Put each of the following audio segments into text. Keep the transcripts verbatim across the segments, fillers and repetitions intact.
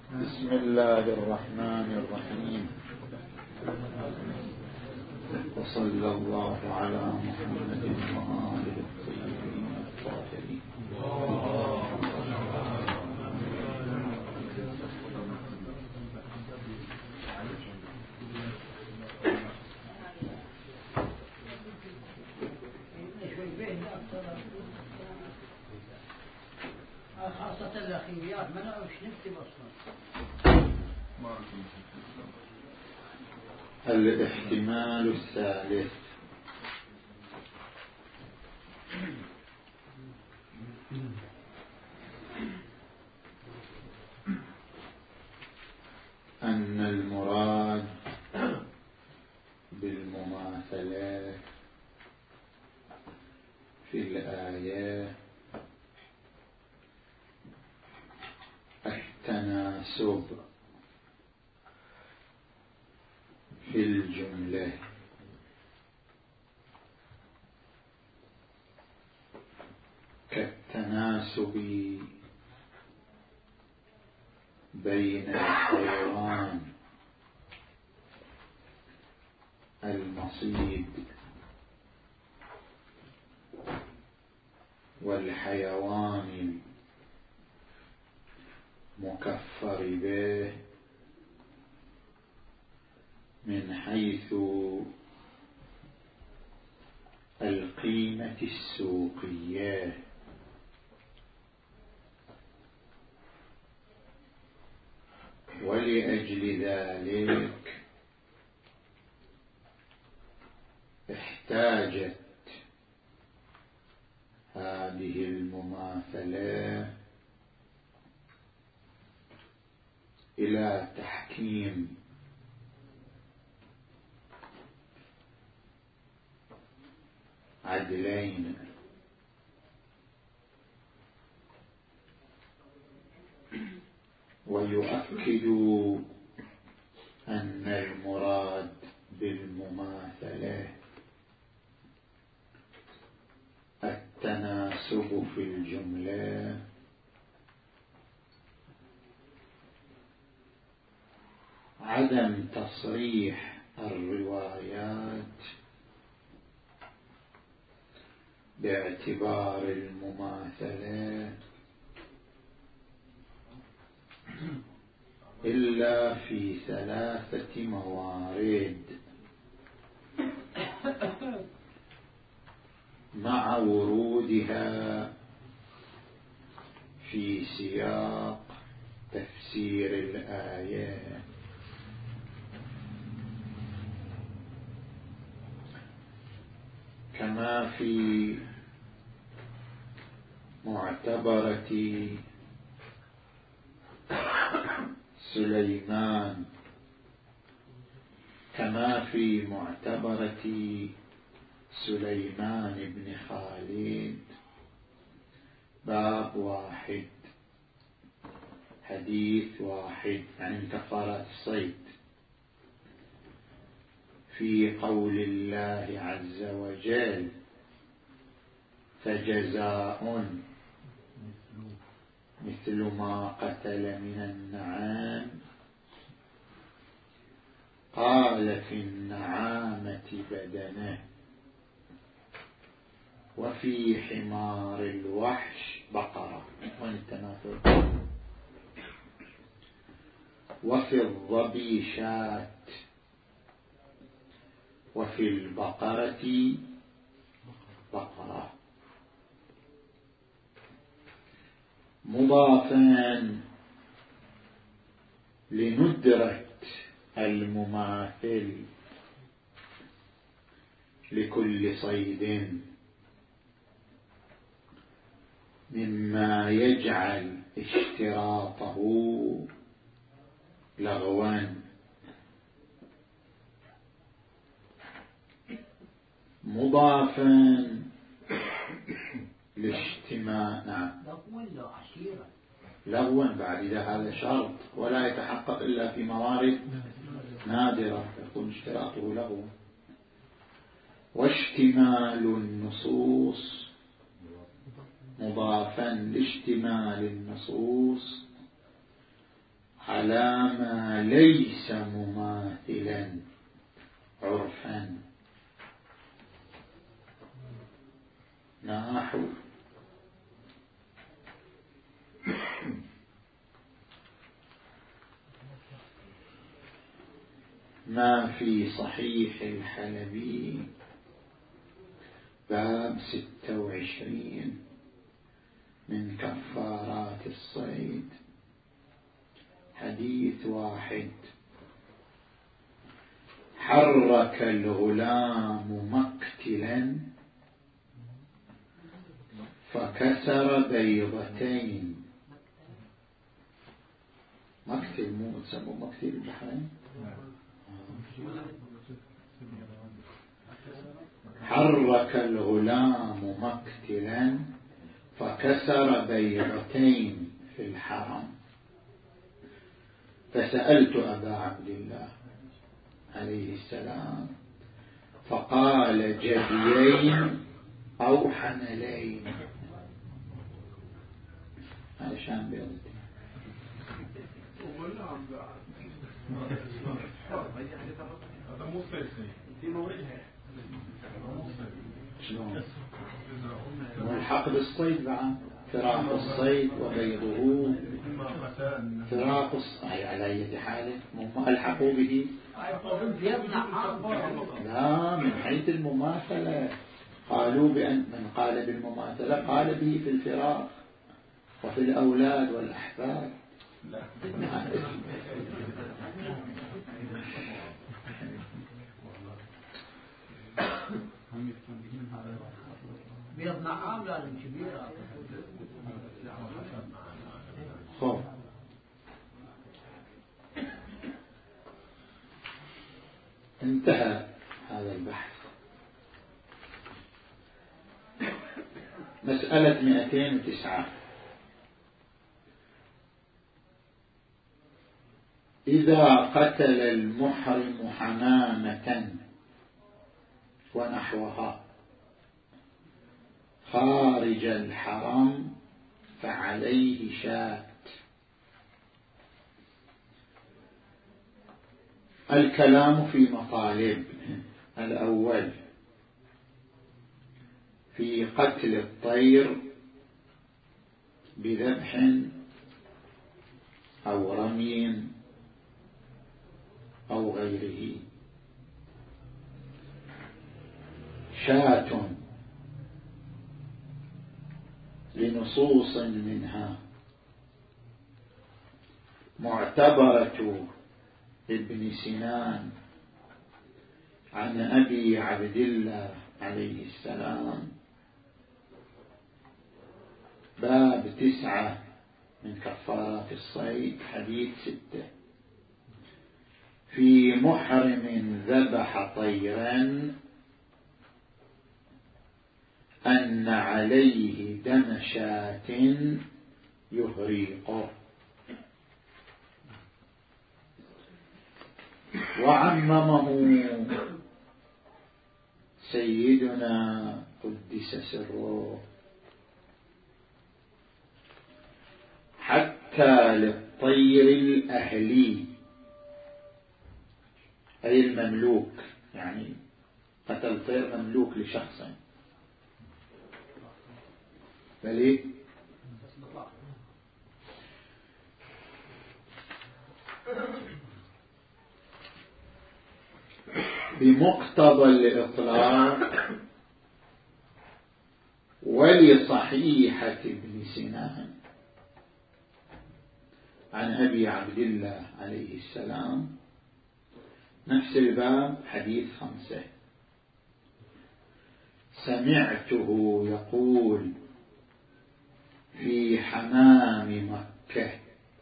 بسم الله الرحمن الرحيم. وصلى الله على محمد وآله الطيبين الطاهرين. خاصة الأخيريات ما نعرفش نكتب أصلا. الاحتمال الثالث أن المراد بالمماثلة في الآية التناسب في الجملة كالتناسب بين الحيوان المصيد والحيوان المكفر به من حيث القيمة السوقية، ولأجل ذلك احتاجت هذه المماثلة إلى تحكيم عدلين، ويؤكد أن المراد بالمماثلة التناسب في الجملة عدم تصريح الروايات باعتبار المماثلة إلا في ثلاثة موارد مع ورودها في سياق تفسير الآية. كما في معتبرة سليمان كما في معتبرة سليمان بن خالد باب واحد حديث واحد عن كفارة الصيد في قول الله عز وجل فجزاء مثل ما قتل من النعام قال في النعامة بدنه وفي حمار الوحش بقرة والتنافر وفي الظبي شاة وفي البقرة بقرة مضافا لندرة المماثل لكل صيد مما يجعل اشتراطه لغوا، مضافا لاجتماع نعم لغوا بعد إذا هذا شرط ولا يتحقق إلا في موارد نادرة يكون اشتراطه لغوا. واشتمال النصوص مضافا لاشتمال النصوص على ما ليس مماثلا عرفا نحو ما في صحيح الحلبي باب ستة وعشرين من كفارات الصيد حديث واحد: حرك الغلام مقتلا فكسر بيضتين. مقتل مو تسمى مقتل البحرين. حرك الغلام مقتلا فكسر بيضتين في الحرم، فسألت أبا عبد الله عليه السلام فقال جديين أو حملين. علشان بيضتين هذا مو صيصي في موردها شلون والحق بالصيد بعد فراق الصيد وبيضه فراق الصيد على أي حال هم ألحقوا به لا من حيث المماثلة قالوا بأن من قال بالمماثلة قال به في الفراق وفي الأولاد والأحفاد. بيض نعام لازم كبير. خب انتهى هذا البحث. مسألة مئتين وتسعة: إذا قتل المحرم حمامة ونحوها خارج الحرم فعليه شاة. الكلام في مطالب. الأول في قتل الطير بذبح أو رمي أو غيره. شاة لنصوص منها معتبرة ابن سنان عن أبي عبد الله عليه السلام باب تسعة من كفارات الصيد حديث ستة: في محرم ذبح طيرا أن عليه دم شاة يهريقه. وعممه سيدنا قدس سره حتى للطير الأهلي أي المملوك، يعني قتل طير مملوك لشخص بل بمقتضى الإطلاق ولصحيحة ابن سنان عن أبي عبد الله عليه السلام نفس الباب حديث خمسة: سمعته يقول في حمام مكة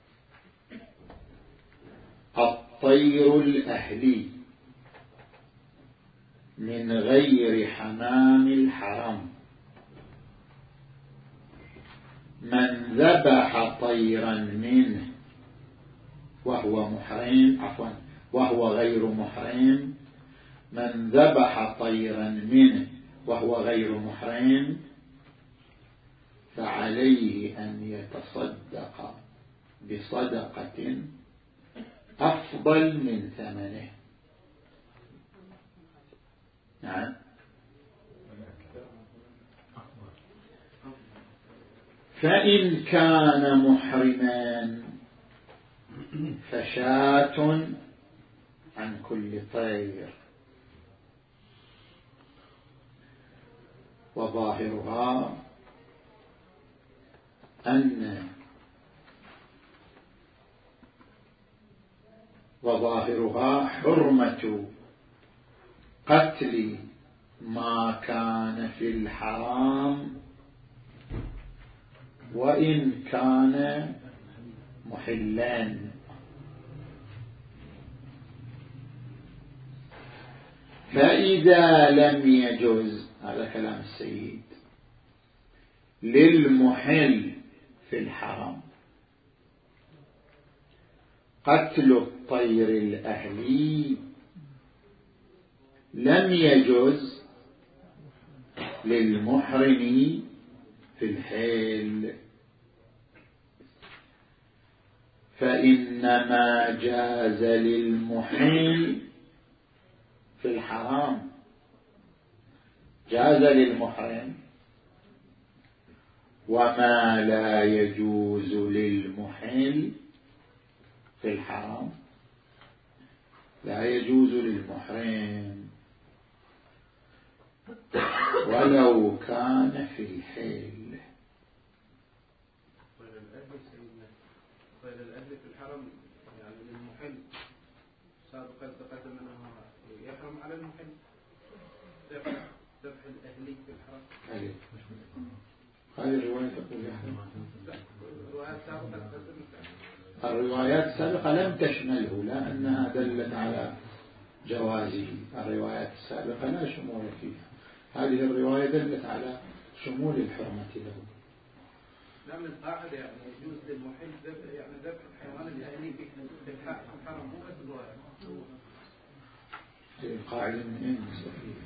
الطير الأهلي من غير حمام الحرم، من ذبح طيرا منه وهو محرم عفوا وهو غير محرم من ذبح طيرا منه وهو غير محرم فعليه أن يتصدق بصدقة أفضل من ثمنه. نعم. فإن كان محرما فشاة عن كل طير، وظاهرها أن وظاهرها حرمة قتل ما كان في الحرام وإن كان محلا. فإذا لم يجوز، هذا كلام السيد، للمحل في الحرم قتل الطير الأهلي، لم يجوز للمحرم في الحل، فإنما جاز للمحل في الحرام، جاز للمحرم، وما لا يجوز للمحل في الحرام لا يجوز للمحرم ولو كان في الحل. طيب الأهل سيدنا، طيب الأهل في الحرم يعني للمحل سابقا ثبت منه يحرم على المحل ذبح الأهلي في الحرم. هذه هذه الرواية تقول يحرم. الروايات السابقة الروايات السابقة لم تشمله، لأنها دلت على جوازه. الروايات السابقة لا شمول فيها، هذه الرواية دلت على شمول الحرمة له. نعم القاعدة يعني يجوز للمحل ذبح يعني ذبح الحيوان الأهلي في الحرم مو بس الرواية. القاعدة من أين مستفيد؟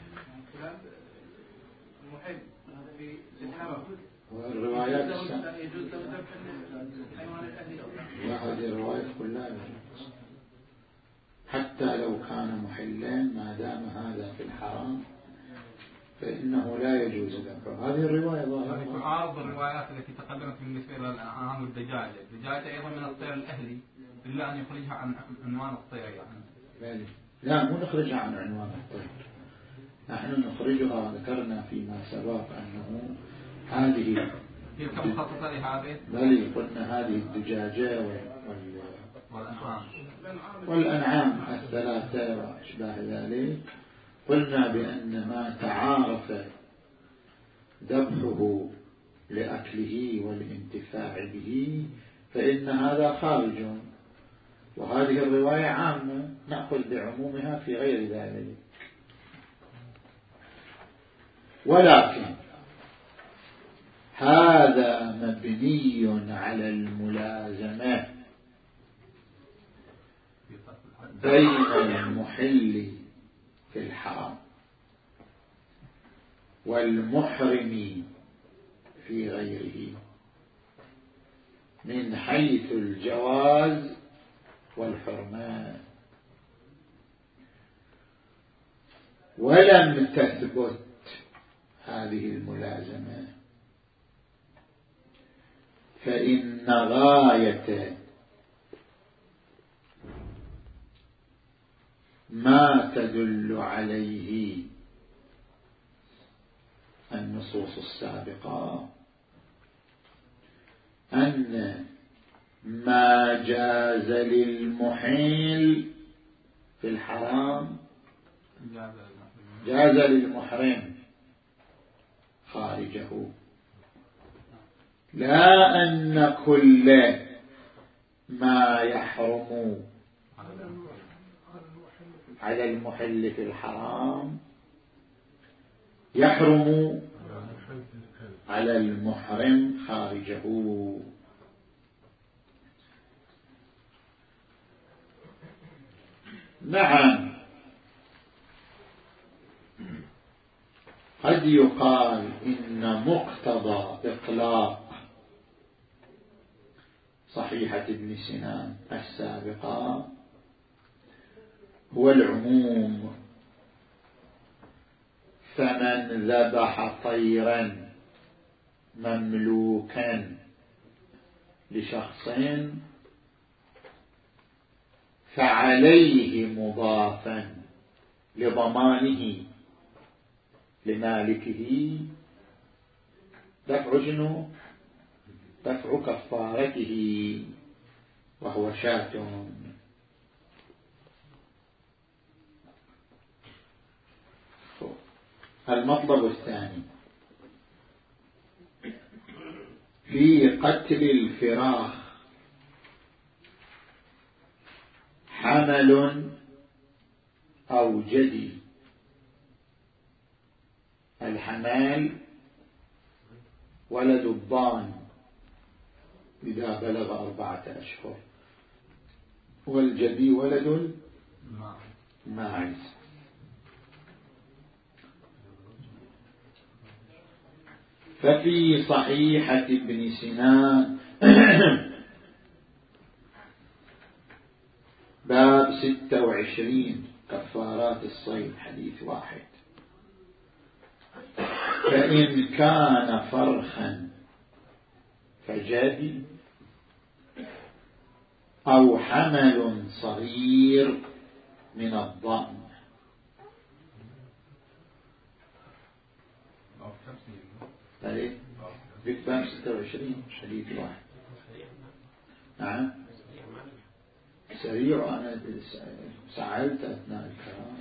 المحل في الحرم والروايات يجوز له ذبح الحيوان الأهلي. لا، هذه الروايات كلها حتى لو كان محلا ما دام هذا في الحرام فإنه لا يجوز ذبحه. هذه الرواية ظاهرة تعارض الروايات التي تقدمت بالنسبة إلى الأنعام والدجاجة. الدجاجة أيضا من الطير الأهلي إلا أن يخرجها عن عنوان الطير يعني. لا، مو نخرجها عن عنوان الطير، نحن نخرجها. ذكرنا فيما سبق أنه هذه تلك مخصصة لهذه، بل قلنا هذه الدجاجة والأنعام والأنعام الثلاثة وأشباه ذلك، قلنا بأن ما تعارف ذبحه لأكله والانتفاع به فإن هذا خارج، وهذه الرواية عامة نأخذ بعمومها في غير ذلك. ولكن هذا مبني على الملازمة بين المحل في الحرم والمحرم في غيره من حيث الجواز والحرمان، ولم تثبت هذه الملازمة، فإن غاية ما تدل عليه النصوص السابقة أن ما جاز للمحل في الحرام جاز للمحرم خارجه، لا أن كل ما يحرم على المحل في الحرام يحرم على المحرم خارجه. نعم، قد يقال إن مقتضى إطلاق صحيحة ابن سنان السابقة هو العموم. فمن ذبح طيرا مملوكا لشخصين فعليه مضافا لضمانه لمالكه دفع شنو؟ دفع كفارته وهو شاة. المطلب الثاني في قتل الفراخ حمل أو جدي. الحمال ولد الضان إذا بلغ أربعة أشهر، والجدي ولد الماعز. ففي صحيحة ابن سنان باب ستة وعشرين كفارات الصيد حديث واحد: فإن كان فرخا فجدي أو حمل صغير من الضأن. عليه باب ستة وعشرين حديث واحد. نعم سريع. أنا سألت أثناء الكلام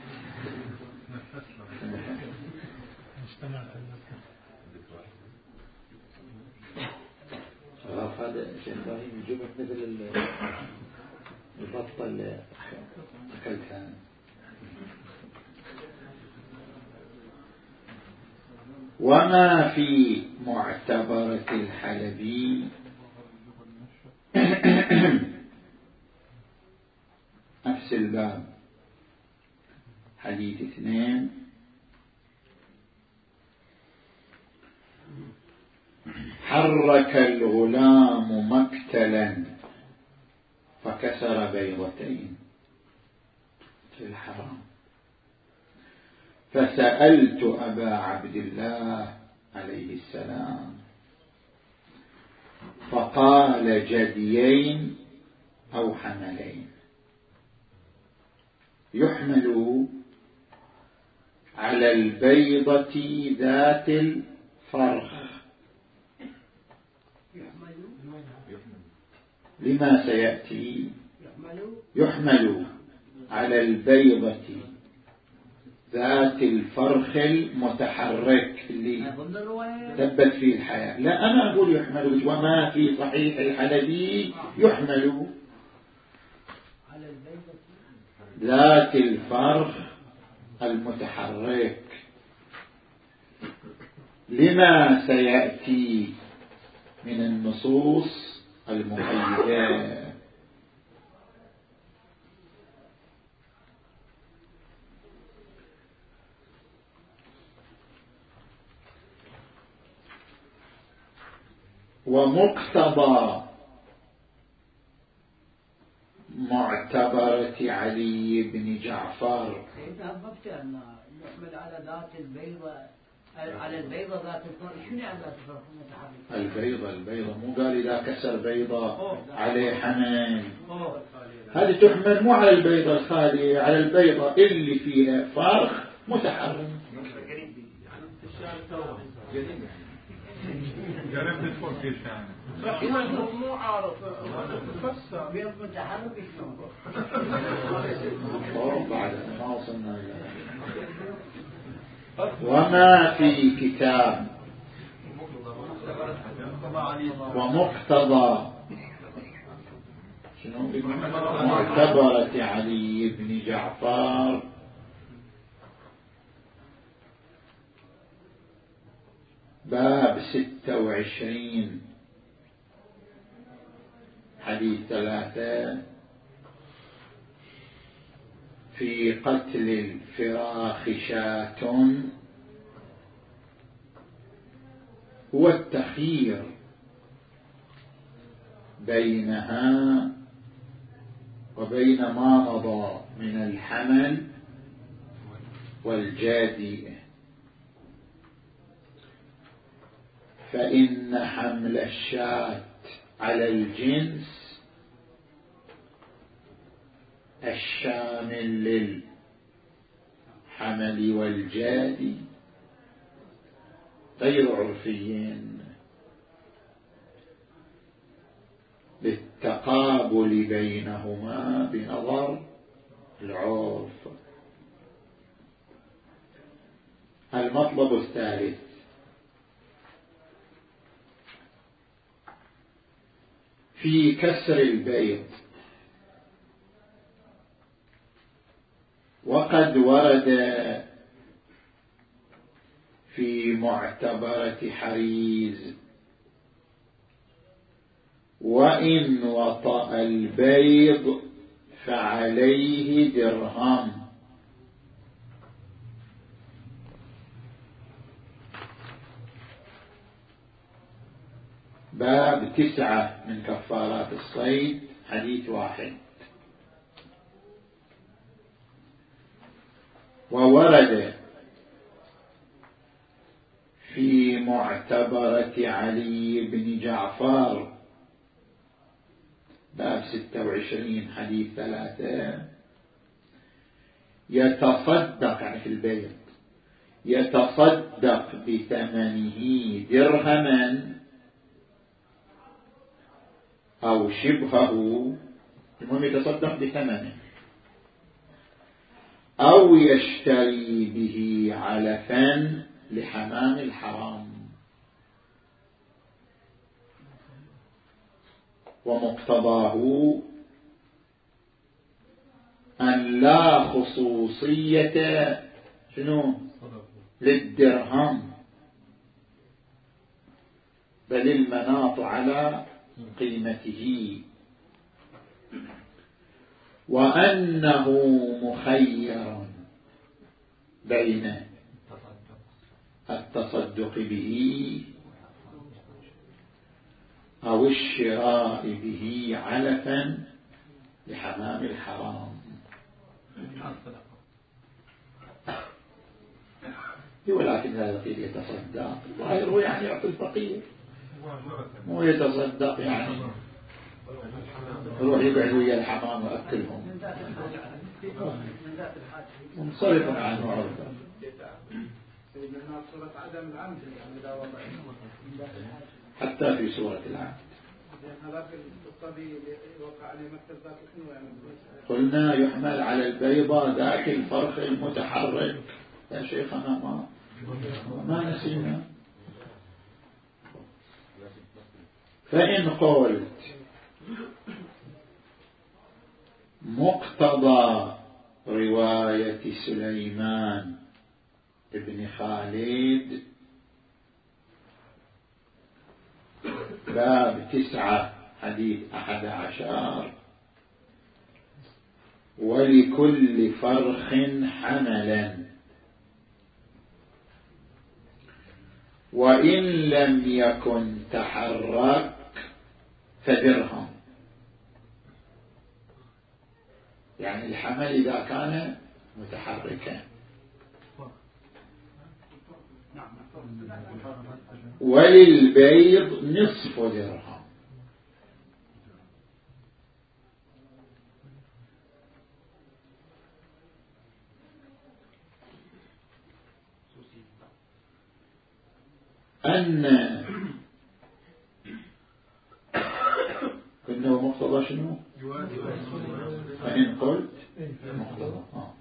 غاف هذا شيء إبراهيم يجيبك مثل البطة اللي أكلتها. وما في معتبرة الحلبي نفس الباب حديث اثنين: حرك الغلام مقتلا فكسر بيضتين في الحرام، فسألت أبا عبد الله عليه السلام فقال جديين أو حملين. يحمل على البيضة ذات الفرخ لما سيأتي. يحمل على البيضة ذات الفرخ المتحرك اللي ثبت فيه الحياة. لا أنا أقول يحمل. وما في صحيح الحلبي يحمل ذات الفرخ المتحرك لما سيأتي من النصوص المقيدة. ومقتضى معتبرة علي بن جعفر سيدنا أببت أن يحمل على ذات البيضة على البيضة ذات الفرق. شنو يعني ذات الفرق المتحرك؟ البيضة البيضة مو قال إذا كسر بيضة عليه حمل. هذه تحمل مو على البيضة الخالية، على البيضة اللي فيها فرخ متحرك. جربت تفوق كيف يعني مو عارف تفسر بيض متحرك شلون؟ بعد ما وصلنا إلى وما في كتاب ومقتضى شنو معتبرة علي بن جعفر باب ستة وعشرين حديث ثلاثة: في قتل الفراخ شاة هو التخيير بينها وبين ما مضى من الحمل والجادي، فإن حمل الشاة على الجنس الشامل للحمل والجادي غير عرفيين للتقابل بينهما بنظر العرف. المطلب الثالث في كسر البيض. وقد ورد في معتبرة حريز: وإن وطأ البيض فعليه درهم. باب تسعة من كفارات الصيد، حديث واحد. وورد في معتبرة علي بن جعفر باب ستة وعشرين، حديث ثلاثة: يتصدق يعني في البيت يتصدق بثمنه درهما أو شبهه، المهم يتصدق بثمنه، أو يشتري به علفا لحمام الحرام. ومقتضاه أن لا خصوصية شنو للدرهم، بل المناط على قيمته، وأنه مخير بين التصدق به أو الشراء به علفا لحمام الحرام. ولكن هذا قيل يتصدق، وغيره يعني يعطي الفقير، مو يتصدق يعني يروح يقعد ويا الحمام وأكلهم، منصرف عنه عرفا. حتى في سورة العبد قلنا يحمل على البيضة ذاك الفرخ المتحرك يا شيخنا، ما ما نسينا. فإن قلت مقتضى رواية سليمان ابن خالد باب تسعة حديث أحد عشر: ولكل فرخ حملا، وإن لم يكن تحرك فدرهم. يعني الحمل إذا كان متحركا. وللبيض نصف درهم. أن إنه مقتضى شنو؟ فإن قلت مقتضى آه.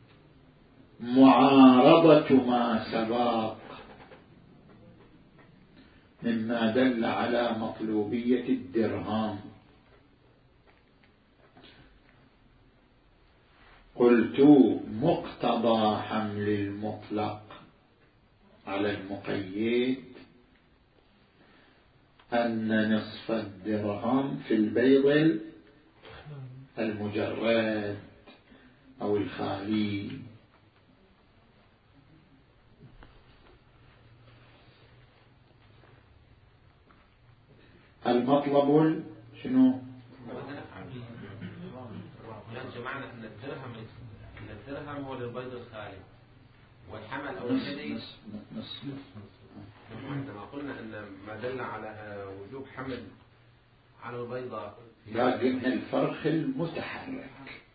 معارضة ما سبق مما دل على مطلوبية الدرهم. قلت مقتضى حمل المطلق على المقيد أن نصف الدرهم في البيض المجرد أو الخالي. المطلب شنو؟ بمعنى أن الدرهم أن الدرهم هو للبيض الخالي والحمل أو الثدي نصف. عندما قلنا أن ما دل على وجوب حمل على البيضة لكن الفرخ المتحرك،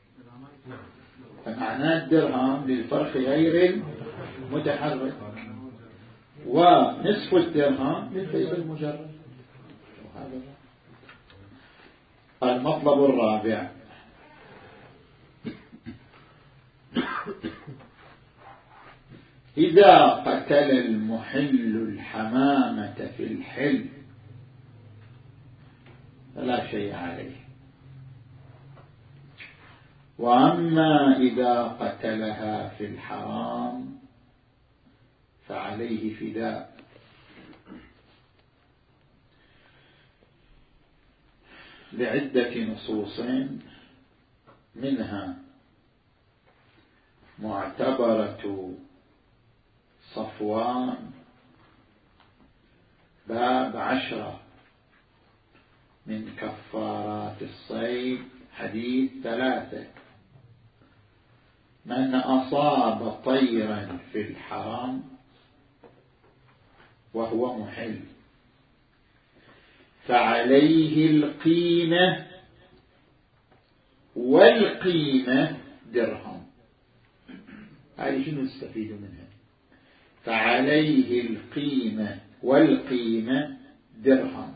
فمعناه الدرهم للفرخ غير المتحرك، ونصف الدرهم للبيض المجرد. المطلب الرابع: إذا قتل المحل الحمامة في الحل فلا شيء عليه، وأما إذا قتلها في الحرام فعليه فداء. لعدة نصوص، منها معتبرة صفوان باب عشرة من كفارات الصيد حديث ثلاثة: من أصاب طيرا في الحرم وهو محل فعليه القيمة، والقيمة درهم. هذه شنو نستفيد منها؟ فعليه القيمة والقيمة درهم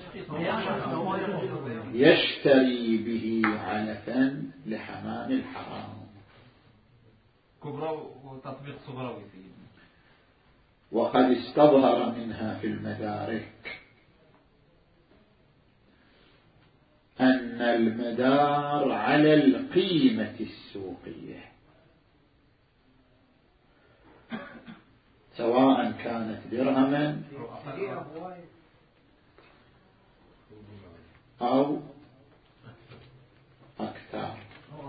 يشتري به علفا لحمام الحرام. كبرى وتطبيق صغروي. وقد استظهر منها في المدارك أن المدار على القيمة السوقية، سواء كانت درهما أو أكثر.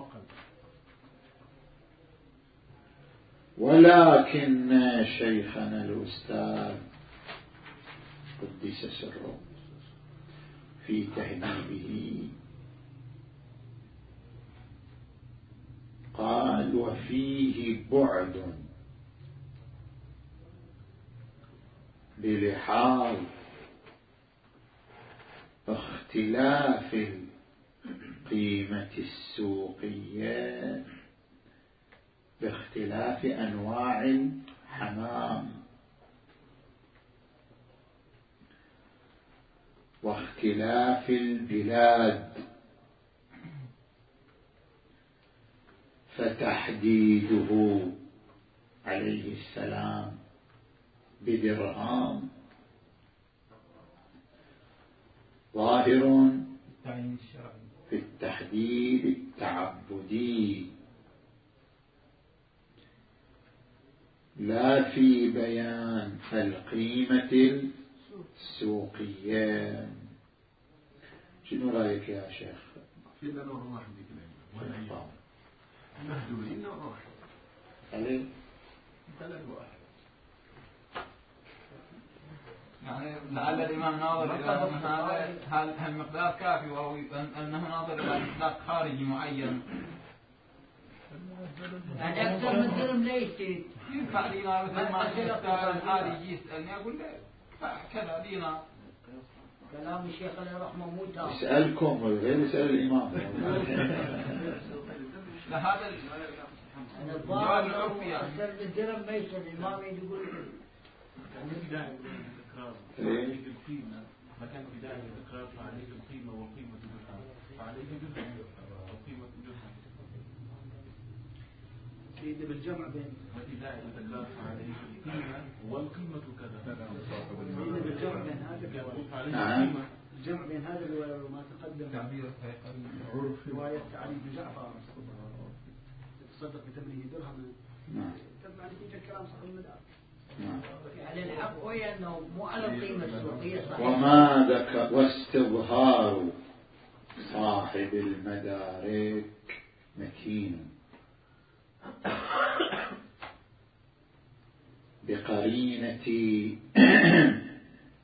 ولكن شيخنا الأستاذ قدس سره في تهذيبه قال: وفيه بعد بلحاظ اختلاف القيمة السوقية باختلاف أنواع الحمام واختلاف البلاد، فتحديده عليه السلام بدرهم ظاهر في التحديد التعبدي لا في بيان القيمة السوقية. شنو رأيك يا شيخ؟ في لنا واحد كلام مهدولين واحد عليه ثلاث واحد، يعني لعل الإمام ناظر إلى أن هذا هل المقدار كافي، وهو أنه ناظر إلى مصداق خارجي معين. يعني أكثر من درهم لا يشتري. ينفع لنا مثل ما الأستاذ الخارجي يسألني أقول له كذا لنا. كلام الشيخ الله رحمه مو تام. يسألكم غير يسأل الإمام. لهذا الظاهر العرفي أكثر من درهم ما يشتري. الإمام يقول بداية التكرار فعليك القيمة، ما كان بداية التكرار فعليك القيمة والقيمة درهم، فعليك درهم والقيمة درهم. إذا بالجمع بين وبداية التكرار فعليك القيمة والقيمة كذا. إذا بالجمع بين هذا نعم. الجمع بين هذا وما تقدم تعبير عرف رواية علي بن جعفر تصدق بتمنه درهم. نعم. تبع نتيجة كلام صاحب المدار. نعم. يعني الحق هو أنه مو على القيمة السوقية صحيح. وما ذكر واستظهار صاحب المدارك متين بقرينة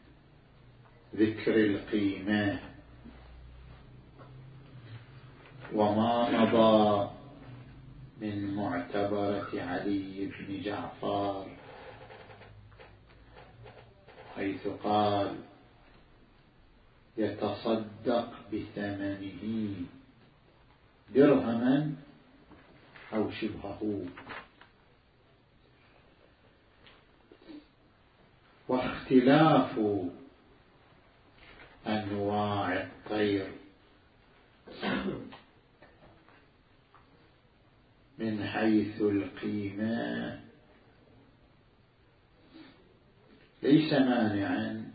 ذكر القيمة، وما مضى من معتبرة علي بن جعفر حيث قال يتصدق بثمنه درهما أو شبهه. واختلاف أنواع الطير من حيث القيمة ليس مانعا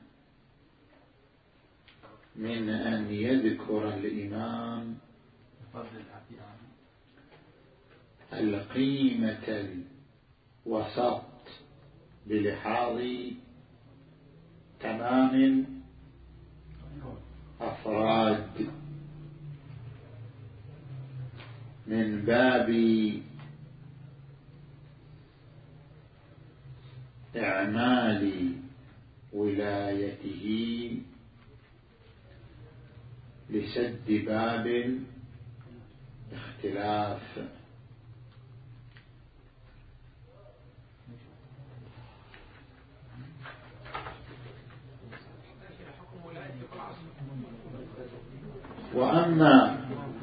من أن يذكر الإمام القيمة الوسط بلحاظ تمام أفراد من باب إعمال ولايته لسد باب الاختلاف. وأما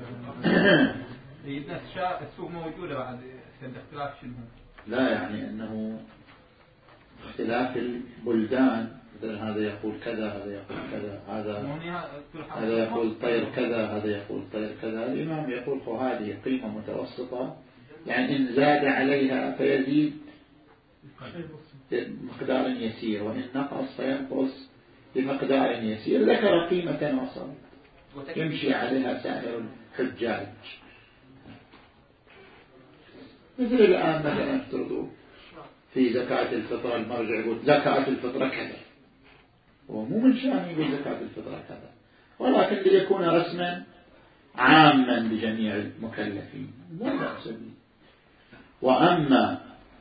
السوق موجودة بعد الاختلاف شنو؟ لا يعني أنه اختلاف البلدان، هذا يقول كذا هذا يقول كذا، هذا هذا يقول طير كذا هذا يقول طير كذا. الإمام يقول هذه قيمة متوسطة، يعني إن زاد عليها فيزيد بمقدار يسير، وإن نقص فينقص بمقدار يسير. ذكر قيمة وسط يمشي عليها سائر الحجاج. مثل الآن مثلا افترضوا في زكاة الفطرة المرجع يقول زكاة الفطرة كذا، ومو من شأنه يقول زكاة الفطرة كذا، ولكن ليكون رسما عاما لجميع المكلفين لا بأس به. وأما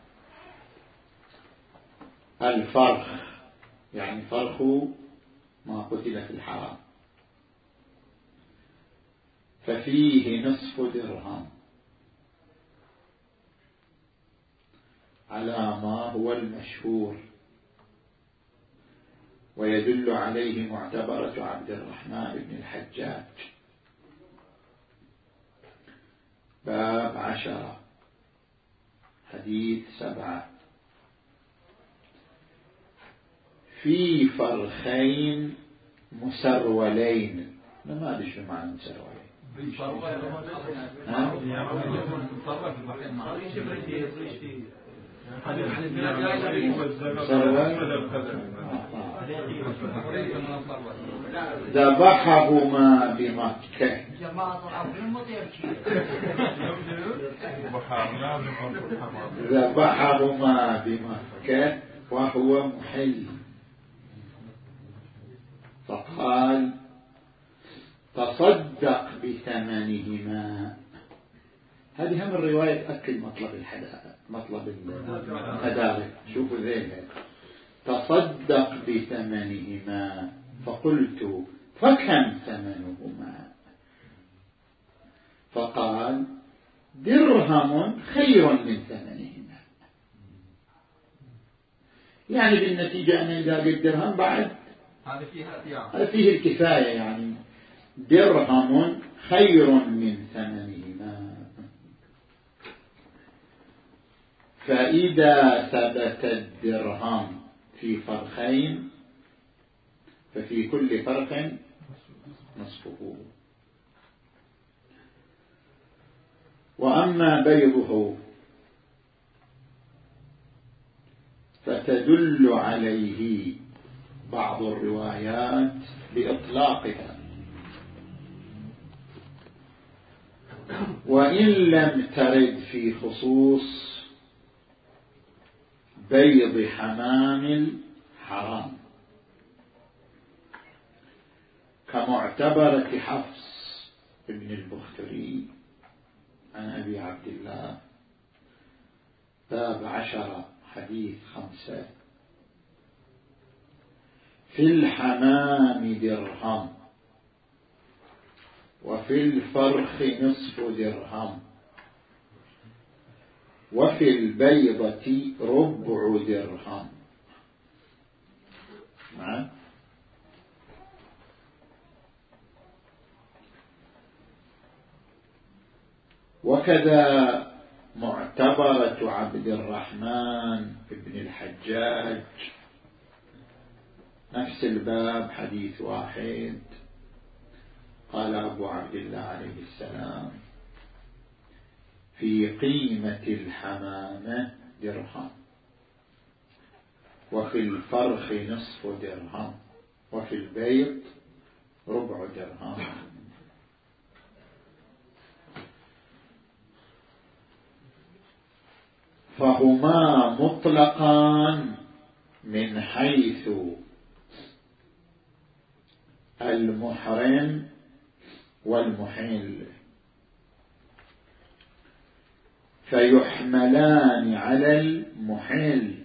الفرخ يعني فرخ ما قتل في الحرام ففيه نصف درهم على ما هو المشهور، ويدل عليه معتبرة عبد الرحمن بن الحجاج باب عشرة حديث سبعة. في فرخين مسرولين. ما أدري شو معنى مسرولين. ذبحهما بمكة. ذبحهما بمكة وهو محل، فقال تصدق بثمنهما. هذه هم الرواية تأكد مطلب الحداثة مطلب المدارك. شوفوا ذيلها تصدق بثمنهما. فقلت فكم ثمنهما؟ فقال درهم خير من ثمنهما. يعني بالنتيجة أن إذا قلت درهم بعد هذا فيه الكفاية، يعني درهم خير من ثمنهما. فإذا ثبت الدرهم في فرخين ففي كل فرخ نصفه. وأما بيضه فتدل عليه بعض الروايات بإطلاقها، وإن لم ترد في خصوص بيض حمام الحرام كمعتبرة حفص ابن البختري عن أبي عبد الله باب عشرة حديث خمسة. في الحمام درهم وفي الفرخ نصف درهم وفي البيضة ربع درهم. نعم. وكذا معتبرة عبد الرحمن بن الحجاج نفس الباب حديث واحد. قال أبو عبد الله عليه السلام في قيمة الحمامة درهم وفي الفرخ نصف درهم وفي البيض ربع درهم. فهما مطلقان من حيث المحرم والمحل، فيحملان على المحل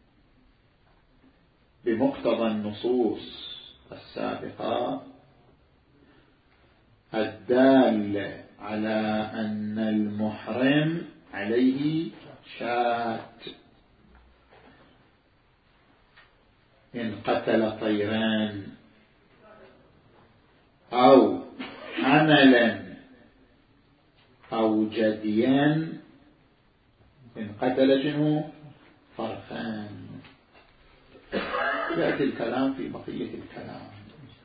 بمقتضى النصوص السابقة الدالة على أن المحرم عليه شاة إن قتل طيران أو حملا أو جديا إن قتل شنو فرخان. يأتي الكلام في بقية الكلام.